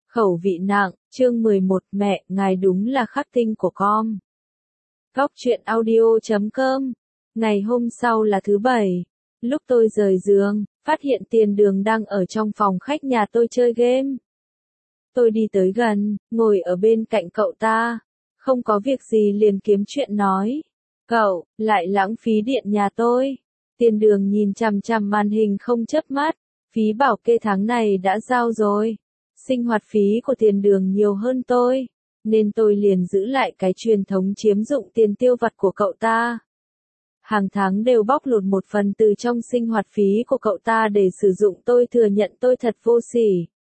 Khẩu vị nặng, chương 11, mẹ, ngài đúng là khắc tinh của con. Góc truyện audio.com. Ngày hôm sau là thứ Bảy. Lúc tôi rời giường, phát hiện Tiền Đường đang ở trong phòng khách nhà tôi chơi game. Tôi đi tới gần, ngồi ở bên cạnh cậu ta. Không có việc gì liền kiếm chuyện nói. Cậu, lại lãng phí điện nhà tôi. Tiền Đường nhìn chằm chằm màn hình không chớp mắt. Phí bảo kê tháng này đã giao rồi. Sinh hoạt phí của Tiền Đường nhiều hơn tôi, nên tôi liền giữ lại cái truyền thống chiếm dụng tiền tiêu vặt của cậu ta. Hàng tháng đều bóc lột một phần từ trong sinh hoạt phí của cậu ta để sử dụng. Tôi thừa nhận tôi thật vô sỉ.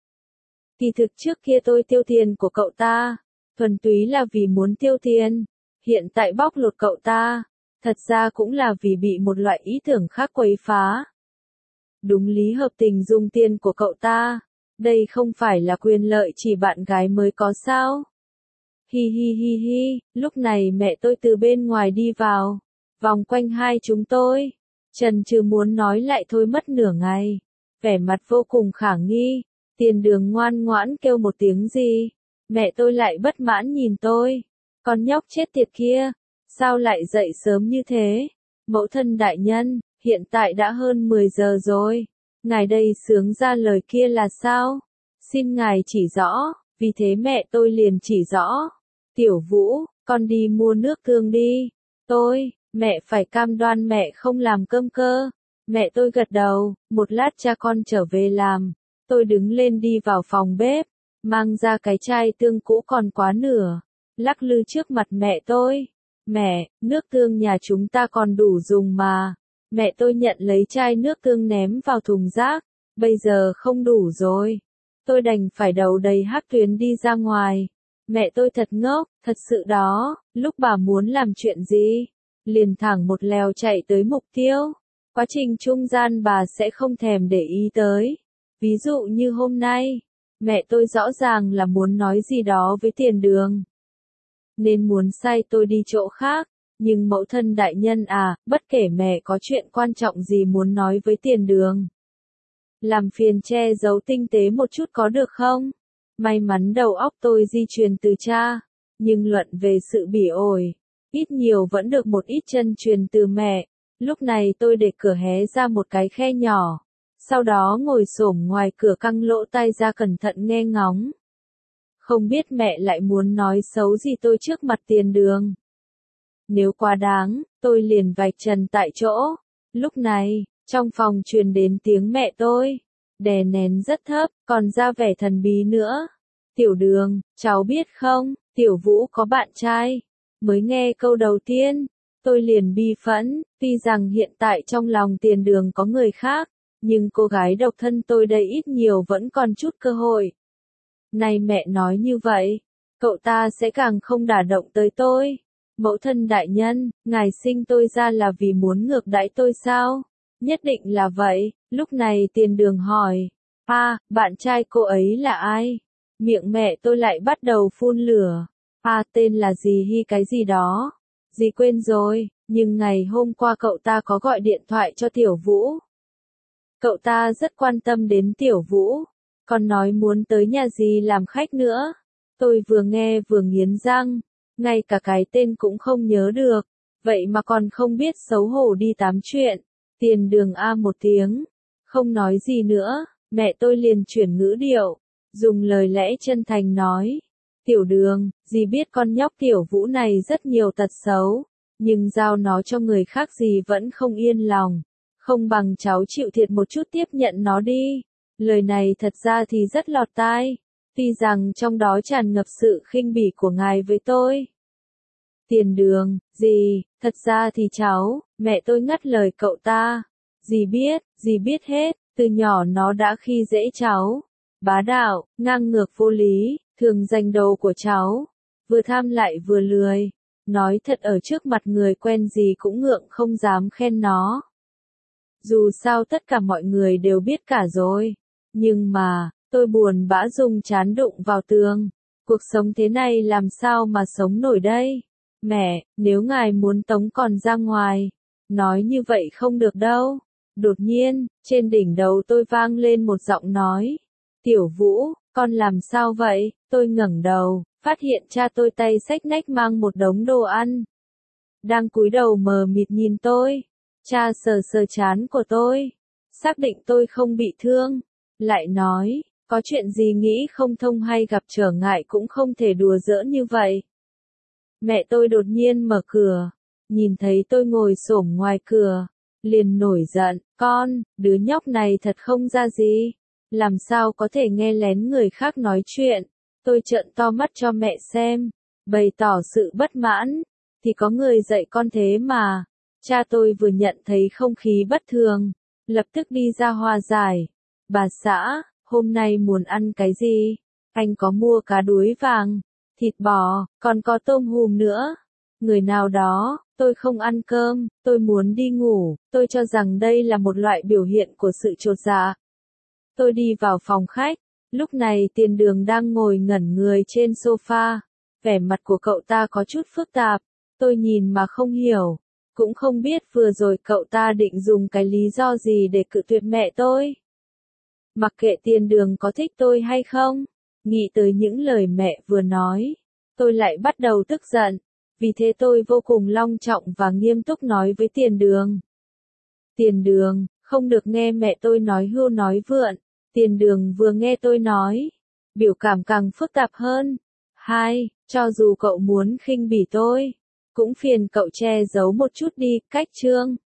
Kỳ thực trước kia tôi tiêu tiền của cậu ta, thuần túy là vì muốn tiêu tiền. Hiện tại bóc lột cậu ta, thật ra cũng là vì bị một loại ý tưởng khác quấy phá. Đúng lý hợp tình dùng tiền của cậu ta. Đây không phải là quyền lợi chỉ bạn gái mới có sao? Hi hi hi hi, lúc này mẹ tôi từ bên ngoài đi vào, vòng quanh hai chúng tôi. Trần trừ muốn nói lại thôi mất nửa ngày, vẻ mặt vô cùng khả nghi. Tiền Đường ngoan ngoãn kêu một tiếng gì, mẹ tôi lại bất mãn nhìn tôi. Con nhóc chết tiệt kia, sao lại dậy sớm như thế? Mẫu thân đại nhân, hiện tại đã hơn 10 giờ rồi. Ngài đây sướng ra lời kia là sao? Xin ngài chỉ rõ, vì thế mẹ tôi liền chỉ rõ. Tiểu Vũ, con đi mua nước tương đi. Mẹ phải cam đoan mẹ không làm cơm cơ. Mẹ tôi gật đầu, một lát cha con trở về làm. Tôi đứng lên đi vào phòng bếp, mang ra cái chai tương cũ còn quá nửa, lắc lư trước mặt mẹ tôi. Mẹ, nước tương nhà chúng ta còn đủ dùng mà. Mẹ tôi nhận lấy chai nước tương ném vào thùng rác, bây giờ không đủ rồi. Tôi đành phải đầu đầy hắc tuyến đi ra ngoài. Mẹ tôi thật ngốc, thật sự đó, lúc bà muốn làm chuyện gì, liền thẳng một lèo chạy tới mục tiêu. Quá trình trung gian bà sẽ không thèm để ý tới. Ví dụ như hôm nay, mẹ tôi rõ ràng là muốn nói gì đó với Tiền Đường, nên muốn sai tôi đi chỗ khác. Nhưng mẫu thân đại nhân à, bất kể mẹ có chuyện quan trọng gì muốn nói với Tiền Đường, làm phiền che giấu tinh tế một chút có được không? May mắn đầu óc tôi di truyền từ cha, nhưng luận về sự bỉ ổi, ít nhiều vẫn được một ít chân truyền từ mẹ. Lúc này tôi để cửa hé ra một cái khe nhỏ, sau đó ngồi xổm ngoài cửa căng lỗ tai ra cẩn thận nghe ngóng. Không biết mẹ lại muốn nói xấu gì tôi trước mặt Tiền Đường. Nếu quá đáng, tôi liền vạch trần tại chỗ. Lúc này, trong phòng truyền đến tiếng mẹ tôi, đè nén rất thấp, còn ra vẻ thần bí nữa. Tiểu Đường, cháu biết không, Tiểu Vũ có bạn trai. Mới nghe câu đầu tiên, tôi liền bi phẫn, tuy rằng hiện tại trong lòng Tiền Đường có người khác, nhưng cô gái độc thân tôi đây ít nhiều vẫn còn chút cơ hội. Này mẹ nói như vậy, cậu ta sẽ càng không đả động tới tôi. Mẫu thân đại nhân, ngài sinh tôi ra là vì muốn ngược đãi tôi sao? Nhất định là vậy. Lúc này Tiền Đường hỏi, bạn trai cô ấy là ai? Miệng mẹ tôi lại bắt đầu phun lửa. Tên là gì hi cái gì đó. Dì quên rồi, nhưng ngày hôm qua cậu ta có gọi điện thoại cho Tiểu Vũ. Cậu ta rất quan tâm đến Tiểu Vũ, còn nói muốn tới nhà dì làm khách nữa. Tôi vừa nghe vừa nghiến răng. Ngay cả cái tên cũng không nhớ được, vậy mà còn không biết xấu hổ đi tám chuyện. Tiền Đường một tiếng, không nói gì nữa, mẹ tôi liền chuyển ngữ điệu, dùng lời lẽ chân thành nói. Tiểu Đường, dì biết con nhóc Tiểu Vũ này rất nhiều tật xấu, nhưng giao nó cho người khác dì vẫn không yên lòng. Không bằng cháu chịu thiệt một chút tiếp nhận nó đi. Lời này thật ra thì rất lọt tai. Tuy rằng trong đó tràn ngập sự khinh bỉ của ngài với tôi. Tiền Đường, dì, thật ra thì cháu, mẹ tôi ngắt lời cậu ta. Dì biết hết, từ nhỏ nó đã khi dễ cháu. Bá đạo, ngang ngược vô lý, thường giành đầu của cháu. Vừa tham lại vừa lười. Nói thật ở trước mặt người quen dì cũng ngượng không dám khen nó. Dù sao tất cả mọi người đều biết cả rồi. Nhưng mà, tôi buồn bã dùng trán đụng vào tường. Cuộc sống thế này làm sao mà sống nổi đây? Mẹ, nếu ngài muốn tống còn ra ngoài, nói như vậy không được đâu. Đột nhiên, trên đỉnh đầu tôi vang lên một giọng nói. Tiểu Vũ, Con làm sao vậy? Tôi ngẩng đầu, phát hiện cha tôi tay xách nách mang một đống đồ ăn. Đang cúi đầu mờ mịt nhìn tôi. Cha sờ sờ trán của tôi. Xác định tôi không bị thương. Lại nói, có chuyện gì nghĩ không thông hay gặp trở ngại cũng không thể đùa giỡn như vậy. Mẹ tôi đột nhiên mở cửa. Nhìn thấy tôi ngồi xổm ngoài cửa. Liền nổi giận, con, đứa nhóc này thật không ra gì. Làm sao có thể nghe lén người khác nói chuyện. Tôi trợn to mắt cho mẹ xem. Bày tỏ sự bất mãn. Thì có người dạy con thế mà. Cha tôi vừa nhận thấy không khí bất thường. Lập tức đi ra hòa giải. Bà xã, hôm nay muốn ăn cái gì? Anh có mua cá đuối vàng, thịt bò, còn có tôm hùm nữa. Người nào đó, tôi không ăn cơm, tôi muốn đi ngủ, tôi cho rằng đây là một loại biểu hiện của sự chột dạ. Tôi đi vào phòng khách, lúc này Tiền Đường đang ngồi ngẩn người trên sofa. Vẻ mặt của cậu ta có chút phức tạp, tôi nhìn mà không hiểu, cũng không biết vừa rồi cậu ta định dùng cái lý do gì để cự tuyệt mẹ tôi. Mặc kệ Tiền Đường có thích tôi hay không, nghĩ tới những lời mẹ vừa nói, tôi lại bắt đầu tức giận. Vì thế tôi vô cùng long trọng và nghiêm túc nói với Tiền Đường. Tiền Đường, không được nghe mẹ tôi nói hưu nói vượn. Tiền Đường vừa nghe tôi nói, biểu cảm càng phức tạp hơn. Hai, cho dù cậu muốn khinh bỉ tôi, cũng phiền cậu che giấu một chút đi, cách chương.